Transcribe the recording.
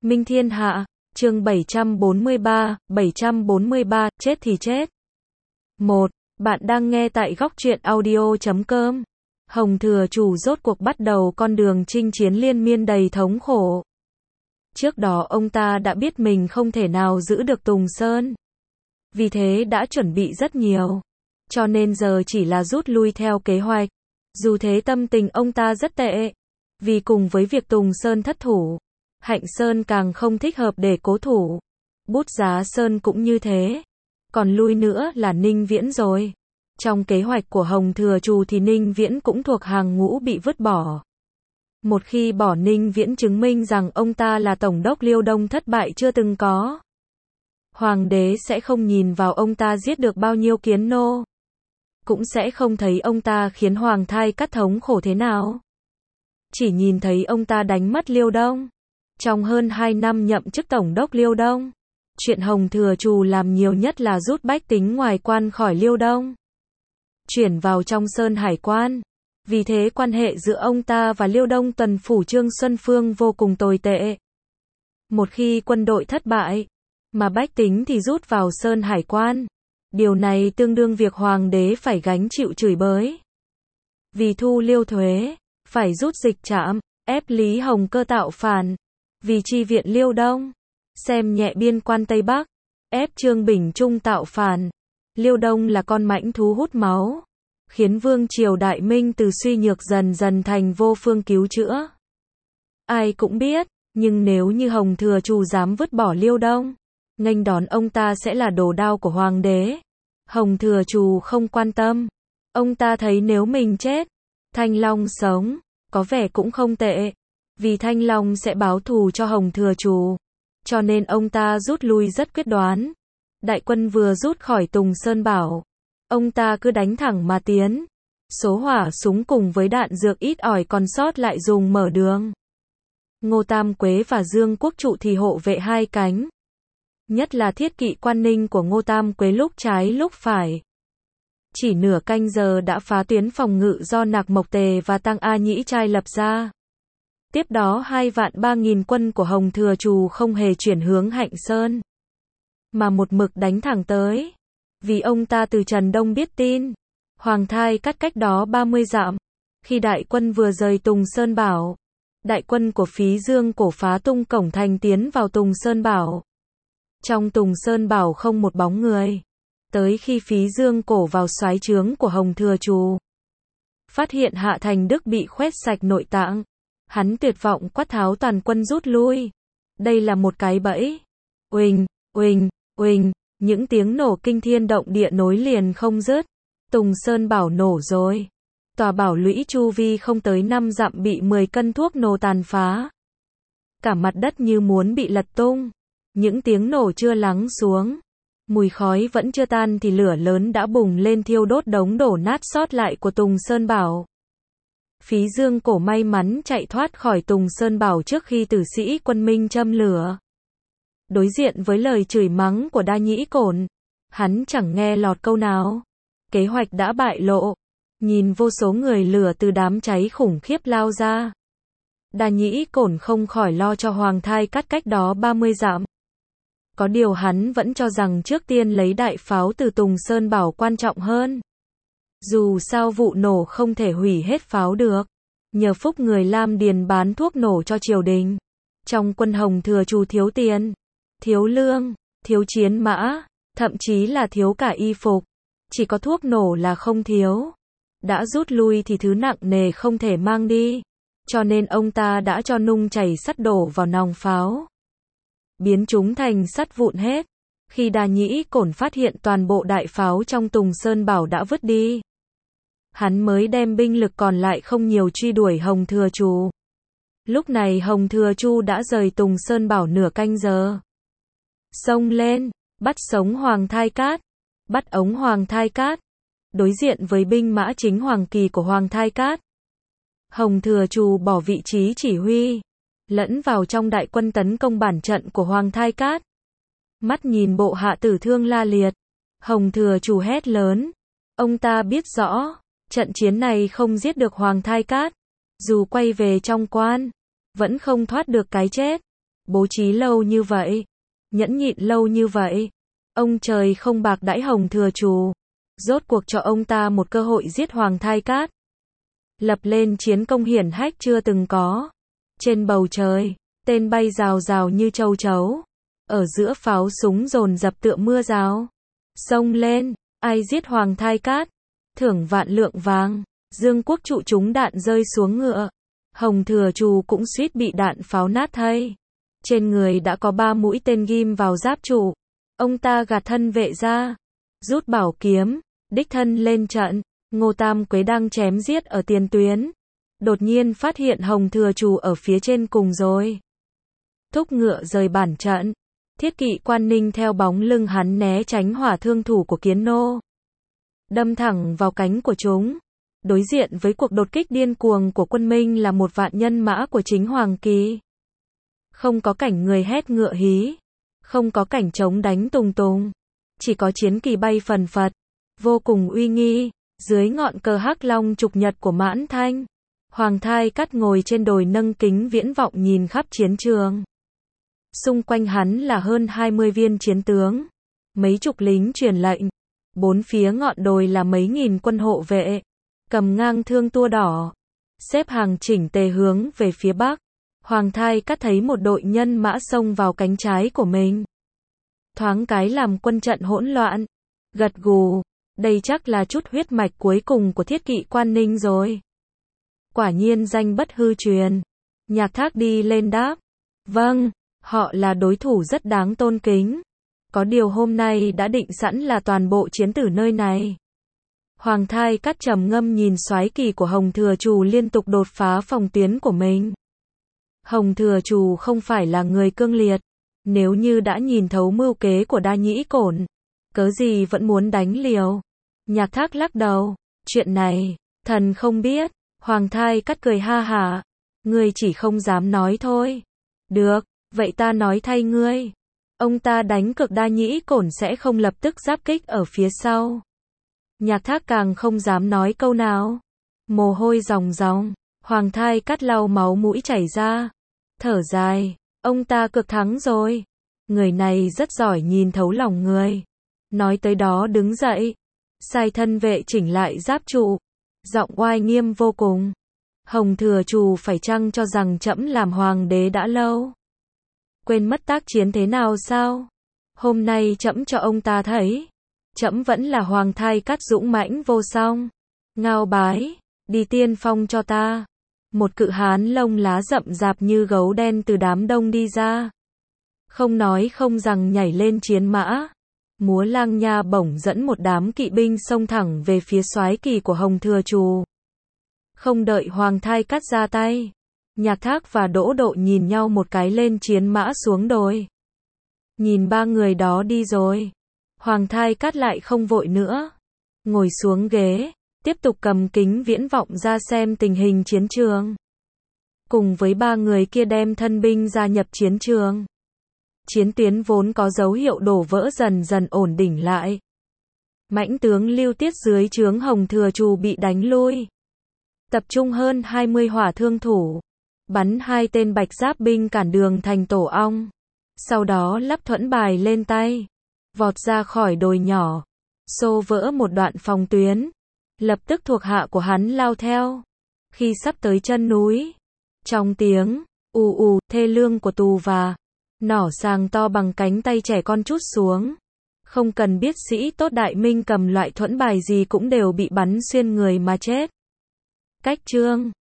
Minh Thiên Hạ, chương 743, chết thì chết. 1. Bạn đang nghe tại góc truyện audio.com. Hồng Thừa Trù rốt cuộc bắt đầu con đường chinh chiến liên miên đầy thống khổ. Trước đó ông ta đã biết mình không thể nào giữ được Tùng Sơn. Vì thế đã chuẩn bị rất nhiều. Cho nên giờ chỉ là rút lui theo kế hoạch. Dù thế tâm tình ông ta rất tệ. Vì cùng với việc Tùng Sơn thất thủ, Hạnh Sơn càng không thích hợp để cố thủ. Bút Giá Sơn cũng như thế. Còn lui nữa là Ninh Viễn rồi. Trong kế hoạch của Hồng Thừa Trù thì Ninh Viễn cũng thuộc hàng ngũ bị vứt bỏ. Một khi bỏ Ninh Viễn chứng minh rằng ông ta là tổng đốc Liêu Đông thất bại chưa từng có. Hoàng đế sẽ không nhìn vào ông ta giết được bao nhiêu kiến nô. Cũng sẽ không thấy ông ta khiến Hoàng Thai Cát thống khổ thế nào. Chỉ nhìn thấy ông ta đánh mất Liêu Đông. Trong hơn 2 năm nhậm chức tổng đốc Liêu Đông, chuyện Hồng Thừa Trù làm nhiều nhất là rút bách tính ngoài quan khỏi Liêu Đông, chuyển vào trong Sơn Hải quan. Vì thế quan hệ giữa ông ta và Liêu Đông tuần phủ Trương Xuân Phương vô cùng tồi tệ. Một khi quân đội thất bại, mà bách tính thì rút vào Sơn Hải quan. Điều này tương đương việc hoàng đế phải gánh chịu chửi bới. Vì thu Liêu thuế, phải rút dịch trạm, ép Lý Hồng Cơ tạo phản. Vì chi viện Liêu Đông, xem nhẹ biên quan Tây Bắc, ép Trương Bình Trung tạo phản. Liêu Đông là con mãnh thú hút máu, khiến vương triều Đại Minh từ suy nhược dần dần thành vô phương cứu chữa. Ai cũng biết, nhưng nếu như Hồng Thừa Trù dám vứt bỏ Liêu Đông, nghênh đón ông ta sẽ là đồ đao của hoàng đế. Hồng Thừa Trù không quan tâm. Ông ta thấy nếu mình chết, Thanh Long sống, có vẻ cũng không tệ. Vì Thanh Long sẽ báo thù cho Hồng Thừa Trù. Cho nên ông ta rút lui rất quyết đoán. Đại quân vừa rút khỏi Tùng Sơn Bảo, ông ta cứ đánh thẳng mà tiến. Số hỏa súng cùng với đạn dược ít ỏi còn sót lại dùng mở đường. Ngô Tam Quế và Dương Quốc Trụ thì hộ vệ hai cánh. Nhất là thiết kỵ quan ninh của Ngô Tam Quế lúc trái lúc phải. Chỉ nửa canh giờ đã phá tuyến phòng ngự do Nạc Mộc Tề và Tăng A Nhĩ Trai lập ra. Tiếp đó 2.300.000 quân của Hồng Thừa Trù không hề chuyển hướng Hạnh Sơn, mà một mực đánh thẳng tới. Vì ông ta từ Trần Đông biết tin, Hoàng Thai Cát cách đó 30 dặm. Khi đại quân vừa rời Tùng Sơn Bảo, đại quân của Phí Dương Cổ phá tung cổng thành tiến vào Tùng Sơn Bảo. Trong Tùng Sơn Bảo không một bóng người. Tới khi Phí Dương Cổ vào soái trướng của Hồng Thừa Trù, phát hiện Hạ Thành Đức bị khoét sạch nội tạng, hắn tuyệt vọng quát tháo toàn quân rút lui. Đây là một cái bẫy. Uỳnh, uỳnh, uỳnh, những tiếng nổ kinh thiên động địa nối liền không dứt. Tùng Sơn Bảo nổ rồi. Tòa bảo lũy chu vi không tới 5 dặm bị 10 cân thuốc nổ tàn phá. Cả mặt đất như muốn bị lật tung. Những tiếng nổ chưa lắng xuống, mùi khói vẫn chưa tan thì lửa lớn đã bùng lên thiêu đốt đống đổ nát sót lại của Tùng Sơn Bảo. Phí Dương Cổ may mắn chạy thoát khỏi Tùng Sơn Bảo trước khi tử sĩ quân Minh châm lửa. Đối diện với lời chửi mắng của Đa Nhĩ Cổn, hắn chẳng nghe lọt câu nào. Kế hoạch đã bại lộ. Nhìn vô số người lửa từ đám cháy khủng khiếp lao ra, Đa Nhĩ Cổn không khỏi lo cho Hoàng Thai Cát cách đó 30 dặm. Có điều hắn vẫn cho rằng trước tiên lấy đại pháo từ Tùng Sơn Bảo quan trọng hơn. Dù sao vụ nổ không thể hủy hết pháo được. Nhờ phúc người Lam Điền bán thuốc nổ cho triều đình. Trong quân Hồng Thừa Trù thiếu tiền, thiếu lương, thiếu chiến mã, thậm chí là thiếu cả y phục. Chỉ có thuốc nổ là không thiếu. Đã rút lui thì thứ nặng nề không thể mang đi. Cho nên ông ta đã cho nung chảy sắt đổ vào nòng pháo, biến chúng thành sắt vụn hết. Khi Đa Nhĩ Cổn phát hiện toàn bộ đại pháo trong Tùng Sơn Bảo đã vứt đi, hắn mới đem binh lực còn lại không nhiều truy đuổi Hồng Thừa Trù. Lúc này Hồng Thừa Trù đã rời Tùng Sơn Bảo nửa canh giờ. Xông lên, bắt sống Hoàng Thai Cát, bắt ống Hoàng Thai Cát. Đối diện với binh mã chính Hoàng Kỳ của Hoàng Thai Cát, Hồng Thừa Trù bỏ vị trí chỉ huy, lẫn vào trong đại quân tấn công bản trận của Hoàng Thai Cát. Mắt nhìn bộ hạ tử thương la liệt, Hồng Thừa Trù hét lớn. Ông ta biết rõ, trận chiến này không giết được Hoàng Thai Cát, dù quay về trong quan, vẫn không thoát được cái chết. Bố trí lâu như vậy, nhẫn nhịn lâu như vậy, ông trời không bạc đãi Hồng Thừa Trù, rốt cuộc cho ông ta một cơ hội giết Hoàng Thai Cát, lập lên chiến công hiển hách chưa từng có. Trên bầu trời, tên bay rào rào như châu chấu, ở giữa pháo súng dồn dập tựa mưa rào. Xông lên, ai giết Hoàng Thai Cát, thưởng vạn lượng vàng. Dương Quốc Trụ trúng đạn rơi xuống ngựa, Hồng Thừa Trù cũng suýt bị đạn pháo nát thây. Trên người đã có 3 mũi tên ghim vào giáp trụ, ông ta gạt thân vệ ra, rút bảo kiếm, đích thân lên trận. Ngô Tam Quế đang chém giết ở tiền tuyến, đột nhiên phát hiện Hồng Thừa Trù ở phía trên cùng rồi. Thúc ngựa rời bản trận, Thiết kỵ Quan Ninh theo bóng lưng hắn né tránh hỏa thương thủ của Kiến Nô, đâm thẳng vào cánh của chúng. Đối diện với cuộc đột kích điên cuồng của quân Minh là một vạn nhân mã của chính Hoàng Kỳ. Không có cảnh người hét ngựa hí, không có cảnh trống đánh tùng tùng, chỉ có chiến kỳ bay phần phật, vô cùng uy nghi. Dưới ngọn cờ hắc long trục nhật của Mãn Thanh, Hoàng Thai Cát ngồi trên đồi nâng kính viễn vọng nhìn khắp chiến trường. Xung quanh hắn là hơn 20 viên chiến tướng, mấy chục lính truyền lệnh, bốn phía ngọn đồi là mấy nghìn quân hộ vệ, cầm ngang thương tua đỏ, xếp hàng chỉnh tề hướng về phía bắc. Hoàng Thai Cát thấy một đội nhân mã xông vào cánh trái của mình, thoáng cái làm quân trận hỗn loạn, gật gù, đây chắc là chút huyết mạch cuối cùng của Thiết kỵ Quan Ninh rồi. Quả nhiên danh bất hư truyền. Nhạc Thác đi lên đáp, vâng, họ là đối thủ rất đáng tôn kính. Có điều hôm nay đã định sẵn là toàn bộ chiến tử nơi này. Hoàng Thai Cát trầm ngâm nhìn soái kỳ của Hồng Thừa Trù liên tục đột phá phòng tuyến của mình. Hồng Thừa Trù không phải là người cương liệt, nếu như đã nhìn thấu mưu kế của Đa Nhĩ Cổn, cớ gì vẫn muốn đánh liều. Nhạc Thác lắc đầu, chuyện này, thần không biết. Hoàng Thai Cát cười ha hả, ngươi chỉ không dám nói thôi. Được, vậy ta nói thay ngươi. Ông ta đánh cược Đa Nhĩ Cổn sẽ không lập tức giáp kích ở phía sau. Nhạc Thác càng không dám nói câu nào. Mồ hôi ròng ròng, Hoàng Thai Cát lau máu mũi chảy ra, thở dài, ông ta cược thắng rồi. Người này rất giỏi nhìn thấu lòng người. Nói tới đó đứng dậy, sai thân vệ chỉnh lại giáp trụ, giọng oai nghiêm vô cùng. Hồng Thừa Trù phải chăng cho rằng trẫm làm hoàng đế đã lâu, quên mất tác chiến thế nào sao? Hôm nay trẫm cho ông ta thấy, trẫm vẫn là Hoàng Thai Cát dũng mãnh vô song. Ngao bái, đi tiên phong cho ta. Một cự hán lông lá rậm rạp như gấu đen từ đám đông đi ra, không nói không rằng nhảy lên chiến mã, múa lang nha bổng dẫn một đám kỵ binh xông thẳng về phía soái kỳ của Hồng Thừa Trù. Không đợi Hoàng Thai Cát ra tay, Nhạc Thác và Đỗ Độ nhìn nhau một cái lên chiến mã xuống đồi. Nhìn ba người đó đi rồi, Hoàng Thai Cát lại không vội nữa, ngồi xuống ghế, tiếp tục cầm kính viễn vọng ra xem tình hình chiến trường. Cùng với ba người kia đem thân binh gia nhập chiến trường. Chiến tuyến vốn có dấu hiệu đổ vỡ dần dần ổn định lại. Mãnh tướng Lưu Tiết dưới trướng Hồng Thừa Trù bị đánh lui. Tập trung hơn 20 hỏa thương thủ, bắn 2 tên bạch giáp binh cản đường thành tổ ong. Sau đó lắp thuẫn bài lên tay, vọt ra khỏi đồi nhỏ, xô vỡ một đoạn phòng tuyến. Lập tức thuộc hạ của hắn lao theo. Khi sắp tới chân núi, trong tiếng ù ù thê lương của tù và nỏ sàng to bằng cánh tay trẻ con trút xuống. Không cần biết sĩ tốt Đại Minh cầm loại thuẫn bài gì cũng đều bị bắn xuyên người mà chết. Cách chương